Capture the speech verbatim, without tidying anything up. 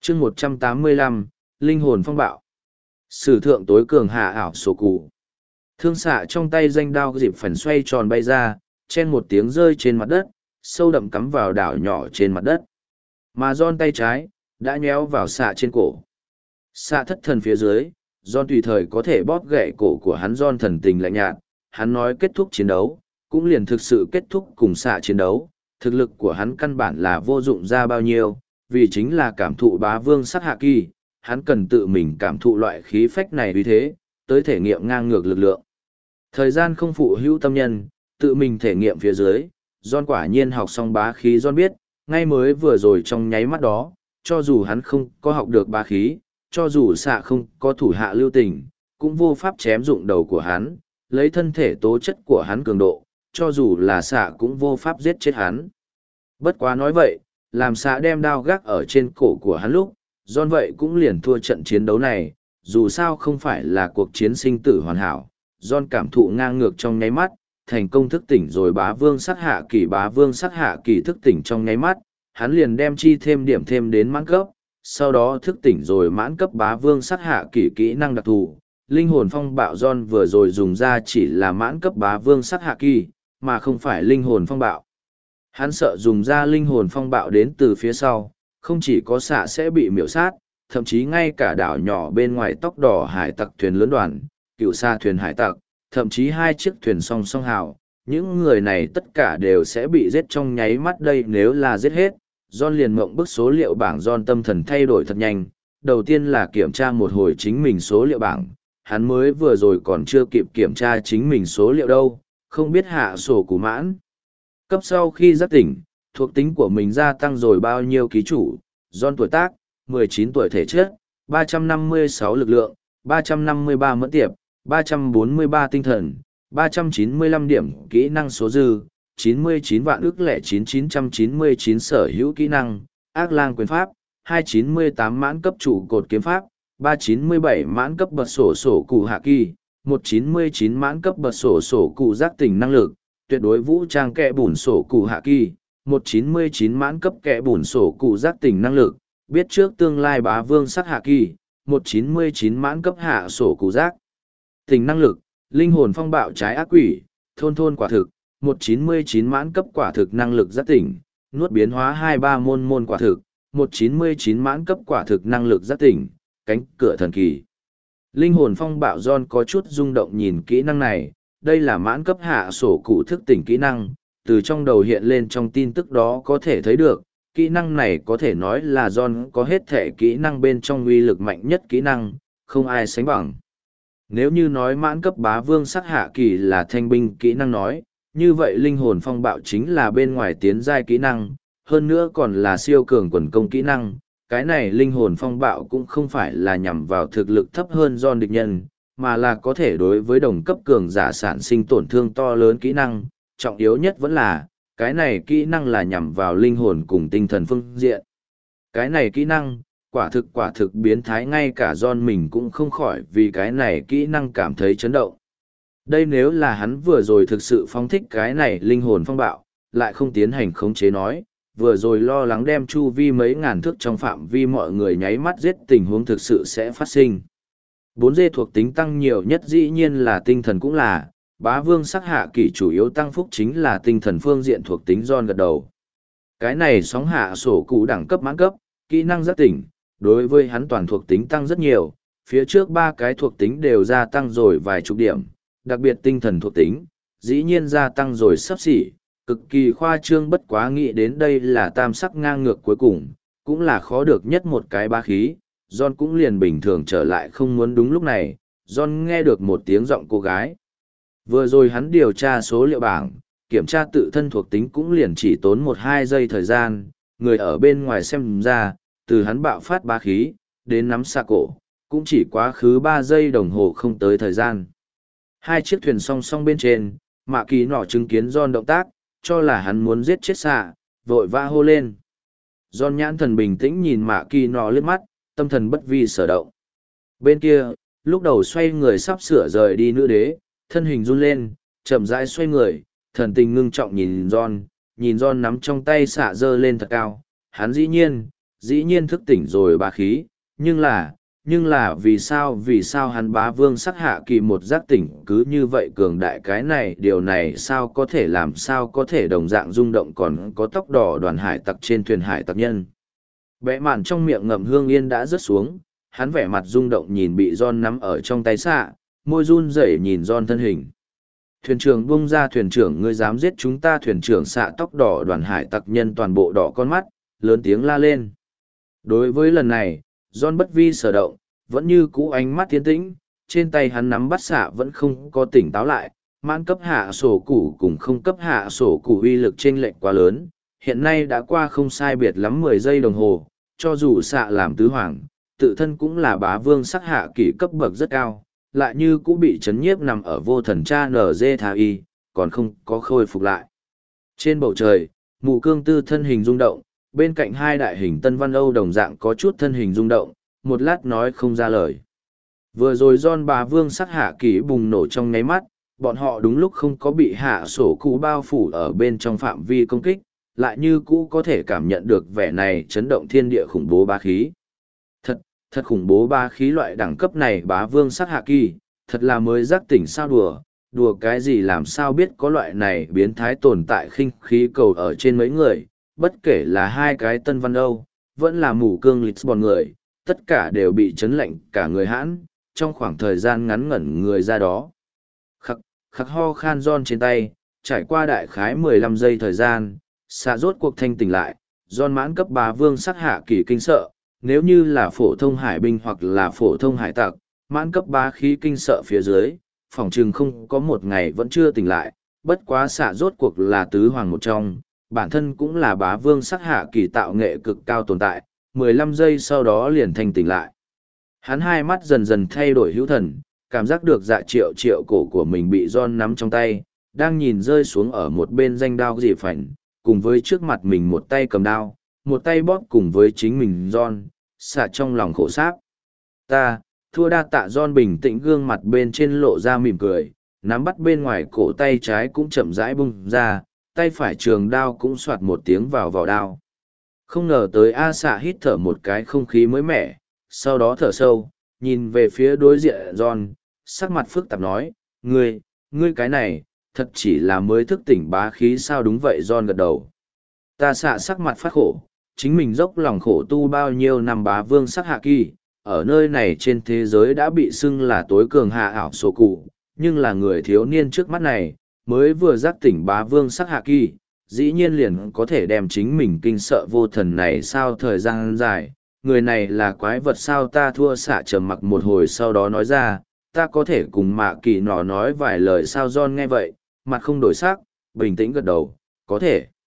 chương một trăm tám mươi lăm, linh hồn phong bạo. Sử thượng tối cường hạ ảo sổ cụ. Thương xạ trong tay danh đao dịp phần xoay tròn bay ra, chen một tiếng rơi trên mặt đất, sâu đậm cắm vào đảo nhỏ trên mặt đất. Mà John tay trái, đã nhéo vào xạ trên cổ. Xạ thất thần phía dưới, John tùy thời có thể bóp gãy cổ của hắn. John thần tình lạnh nhạt, hắn nói kết thúc chiến đấu, cũng liền thực sự kết thúc cùng xạ chiến đấu. Thực lực của hắn căn bản là vô dụng ra bao nhiêu, vì chính là cảm thụ bá vương sát hạ kỳ, hắn cần tự mình cảm thụ loại khí phách này vì thế, tới thể nghiệm ngang ngược lực lượng. Thời gian không phụ hữu tâm nhân, tự mình thể nghiệm phía dưới, John quả nhiên học xong bá khí. John biết, ngay mới vừa rồi trong nháy mắt đó, cho dù hắn không có học được bá khí, cho dù xạ không có thủ hạ lưu tình, cũng vô pháp chém dụng đầu của hắn, lấy thân thể tố chất của hắn cường độ, cho dù là xạ cũng vô pháp giết chết hắn. Bất quá nói vậy, làm xạ đem đao gác ở trên cổ của hắn lúc, John vậy cũng liền thua trận chiến đấu này, dù sao không phải là cuộc chiến sinh tử hoàn hảo. John cảm thụ ngang ngược trong nháy mắt, thành công thức tỉnh rồi bá vương sát hạ kỳ. Bá vương sát hạ kỳ thức tỉnh trong nháy mắt, hắn liền đem chi thêm điểm thêm đến mãn cấp, sau đó thức tỉnh rồi mãn cấp bá vương sát hạ kỳ kỹ năng đặc thù. Linh hồn phong bạo John vừa rồi dùng ra chỉ là mãn cấp bá vương sát hạ kỳ, mà không phải linh hồn phong bạo. Hắn sợ dùng ra linh hồn phong bạo đến từ phía sau, không chỉ có xạ sẽ bị miểu sát, thậm chí ngay cả đảo nhỏ bên ngoài tóc đỏ hải tặc thuyền lớn đoàn, cựu xa thuyền hải tặc, thậm chí hai chiếc thuyền song song hào, những người này tất cả đều sẽ bị giết trong nháy mắt đây. Nếu là giết hết, John liền mộng bức số liệu bảng. John tâm thần thay đổi thật nhanh, đầu tiên là kiểm tra một hồi chính mình số liệu bảng, hắn mới vừa rồi còn chưa kịp kiểm tra chính mình số liệu đâu, không biết hạ sổ cụ mãn cấp sau khi giác tỉnh, thuộc tính của mình gia tăng rồi bao nhiêu ký chủ. John tuổi tác, mười chín tuổi, thể chất, ba trăm năm mươi sáu lực lượng, ba trăm năm mươi ba mẫn tiệp, ba trăm bốn mươi ba tinh thần, ba trăm chín mươi lăm điểm kỹ năng số dư, chín mươi chín vạn ức lẻ chín chín trăm chín mươi chín sở hữu kỹ năng, ác lang quyền pháp, hai trăm chín mươi tám mãn cấp trụ cột kiếm pháp, ba trăm chín mươi bảy mãn cấp bật sổ sổ cụ hạ kỳ, một trăm chín mươi chín mãn cấp bật sổ sổ cụ giác tỉnh năng lực, tuyệt đối vũ trang kẽ bùn sổ cụ hạ kỳ, một trăm chín mươi chín mãn cấp kẽ bùn sổ cụ giác tỉnh năng lực, biết trước tương lai bá vương sắc hạ kỳ, một trăm chín mươi chín mãn cấp hạ sổ cụ giác tỉnh năng lực, linh hồn phong bạo trái ác quỷ, thôn thôn quả thực, một trăm chín mươi chín mãn cấp quả thực năng lực giác tỉnh, nuốt biến hóa hai ba môn môn quả thực, một trăm chín mươi chín mãn cấp quả thực năng lực giác tỉnh, cánh cửa thần kỳ. Linh hồn phong bạo John có chút rung động nhìn kỹ năng này, đây là mãn cấp hạ sổ cụ thức tỉnh kỹ năng, từ trong đầu hiện lên trong tin tức đó có thể thấy được, kỹ năng này có thể nói là John có hết thể kỹ năng bên trong uy lực mạnh nhất kỹ năng, không ai sánh bằng. Nếu như nói mãn cấp bá vương sắc hạ kỳ là thanh binh kỹ năng nói, như vậy linh hồn phong bạo chính là bên ngoài tiến giai kỹ năng, hơn nữa còn là siêu cường quần công kỹ năng. Cái này linh hồn phong bạo cũng không phải là nhằm vào thực lực thấp hơn John địch nhân, mà là có thể đối với đồng cấp cường giả sản sinh tổn thương to lớn kỹ năng. Trọng yếu nhất vẫn là, cái này kỹ năng là nhằm vào linh hồn cùng tinh thần phương diện. Cái này kỹ năng, quả thực quả thực biến thái, ngay cả John mình cũng không khỏi vì cái này kỹ năng cảm thấy chấn động. Đây nếu là hắn vừa rồi thực sự phóng thích cái này linh hồn phong bạo, lại không tiến hành khống chế nói, vừa rồi lo lắng đem chu vi mấy ngàn thước trong phạm vi mọi người nháy mắt giết tình huống thực sự sẽ phát sinh. bốn D thuộc tính tăng nhiều nhất dĩ nhiên là tinh thần cũng là, bá vương sắc hạ kỳ chủ yếu tăng phúc chính là tinh thần phương diện thuộc tính. John gật đầu. Cái này sóng hạ sổ cụ đẳng cấp mãn cấp, kỹ năng giác tỉnh, đối với hắn toàn thuộc tính tăng rất nhiều, phía trước ba cái thuộc tính đều gia tăng rồi vài chục điểm, đặc biệt tinh thần thuộc tính, dĩ nhiên gia tăng rồi sắp xỉ, cực kỳ khoa trương. Bất quá nghĩ đến đây là tam sắc ngang ngược cuối cùng, cũng là khó được nhất một cái bá khí, John cũng liền bình thường trở lại không muốn. Đúng lúc này, John nghe được một tiếng giọng cô gái. Vừa rồi hắn điều tra số liệu bảng, kiểm tra tự thân thuộc tính cũng liền chỉ tốn một hai giây thời gian, người ở bên ngoài xem ra, từ hắn bạo phát bá khí, đến nắm xạ cổ, cũng chỉ quá khứ ba giây đồng hồ không tới thời gian. Hai chiếc thuyền song song bên trên, Mạ Kỳ nọ chứng kiến John động tác, cho là hắn muốn giết chết xạ, vội vã hô lên. John nhãn thần bình tĩnh nhìn Mạ Kỳ nọ liếc mắt, tâm thần bất vi sở động. Bên kia, lúc đầu xoay người sắp sửa rời đi nữ đế, thân hình run lên, chậm rãi xoay người, thần tình ngưng trọng nhìn John, nhìn John nắm trong tay xạ dơ lên thật cao. Hắn dĩ nhiên, dĩ nhiên thức tỉnh rồi bá khí, nhưng là, nhưng là vì sao vì sao hắn bá vương sắc hạ kỳ một giác tỉnh cứ như vậy cường đại, cái này điều này sao có thể, làm sao có thể đồng dạng rung động còn có tóc đỏ đoàn hải tặc trên thuyền hải tặc nhân. Bẽ mạn trong miệng ngậm hương yên đã rớt xuống, hắn vẻ mặt rung động nhìn bị John nắm ở trong tay xạ, môi run rẩy nhìn John thân hình. Thuyền trưởng bung ra, thuyền trưởng ngươi dám giết chúng ta, thuyền trưởng xạ tóc đỏ đoàn hải tặc nhân toàn bộ đỏ con mắt, lớn tiếng la lên. Đối với lần này, John bất vi sở động, vẫn như cũ ánh mắt tiến tĩnh, trên tay hắn nắm bắt xạ vẫn không có tỉnh táo lại, mãn cấp hạ sổ củ cùng không cấp hạ sổ củ uy lực chênh lệch quá lớn, hiện nay đã qua không sai biệt lắm mười giây đồng hồ, cho dù xạ làm tứ hoàng, tự thân cũng là bá vương sắc hạ kỷ cấp bậc rất cao, lại như cũng bị chấn nhiếp nằm ở vô thần cha nở dê thà y, còn không có khôi phục lại. Trên bầu trời, mù cương tư thân hình rung động, bên cạnh hai đại hình Tân Văn Âu đồng dạng có chút thân hình rung động, một lát nói không ra lời. Vừa rồi John bá vương sắc hạ kỷ bùng nổ trong nháy mắt, bọn họ đúng lúc không có bị hạ sổ cụ bao phủ ở bên trong phạm vi công kích, lại như cũ có thể cảm nhận được vẻ này chấn động thiên địa khủng bố bá khí. Thật, thật khủng bố bá khí, loại đẳng cấp này bá vương sắc hạ kỳ, thật là mới giác tỉnh sao, đùa, đùa cái gì, làm sao biết có loại này biến thái tồn tại khinh khí cầu ở trên mấy người, bất kể là hai cái Tân Văn Âu, vẫn là mù cương Lisbon người, tất cả đều bị chấn lạnh cả người hãn, trong khoảng thời gian ngắn ngẩn người ra đó. Khắc, khắc ho khan John trên tay, trải qua đại khái mười lăm giây thời gian, xạ rốt cuộc thanh tỉnh lại, John mãn cấp bá vương sắc hạ kỳ kinh sợ, nếu như là phổ thông hải binh hoặc là phổ thông hải tặc, mãn cấp bá khí kinh sợ phía dưới, phòng chừng không có một ngày vẫn chưa tỉnh lại, bất quá xạ rốt cuộc là tứ hoàng một trong, bản thân cũng là bá vương sắc hạ kỳ tạo nghệ cực cao tồn tại, mười lăm giây sau đó liền thanh tỉnh lại. Hắn hai mắt dần dần thay đổi hữu thần, cảm giác được dạ triệu triệu cổ của mình bị John nắm trong tay, đang nhìn rơi xuống ở một bên danh đao dị phảnh, cùng với trước mặt mình một tay cầm đao, một tay bóp cùng với chính mình John, xạ trong lòng khổ sáp. Ta, thua đa tạ. John bình tĩnh, gương mặt bên trên lộ ra mỉm cười, nắm bắt bên ngoài cổ tay trái cũng chậm rãi bung ra, tay phải trường đao cũng soạt một tiếng vào vỏ đao. Không ngờ tới A xạ hít thở một cái không khí mới mẻ, sau đó thở sâu, nhìn về phía đối diện John, sắc mặt phức tạp nói, ngươi, ngươi cái này, thật chỉ là mới thức tỉnh bá khí sao? Đúng vậy. John gật đầu. Ta xạ sắc mặt phát khổ, chính mình dốc lòng khổ tu bao nhiêu năm bá vương sắc hạ kỳ, ở nơi này trên thế giới đã bị xưng là tối cường hạ ảo sổ cụ, nhưng là người thiếu niên trước mắt này, mới vừa giác tỉnh bá vương sắc hạ kỳ, dĩ nhiên liền có thể đem chính mình kinh sợ vô thần này sao? Thời gian dài, người này là quái vật sao? Ta thua. Xạ trầm mặc một hồi sau đó nói ra, ta có thể cùng mạ kỳ nọ nói vài lời sao? John nghe vậy, mặt không đổi sắc, bình tĩnh gật đầu, có thể.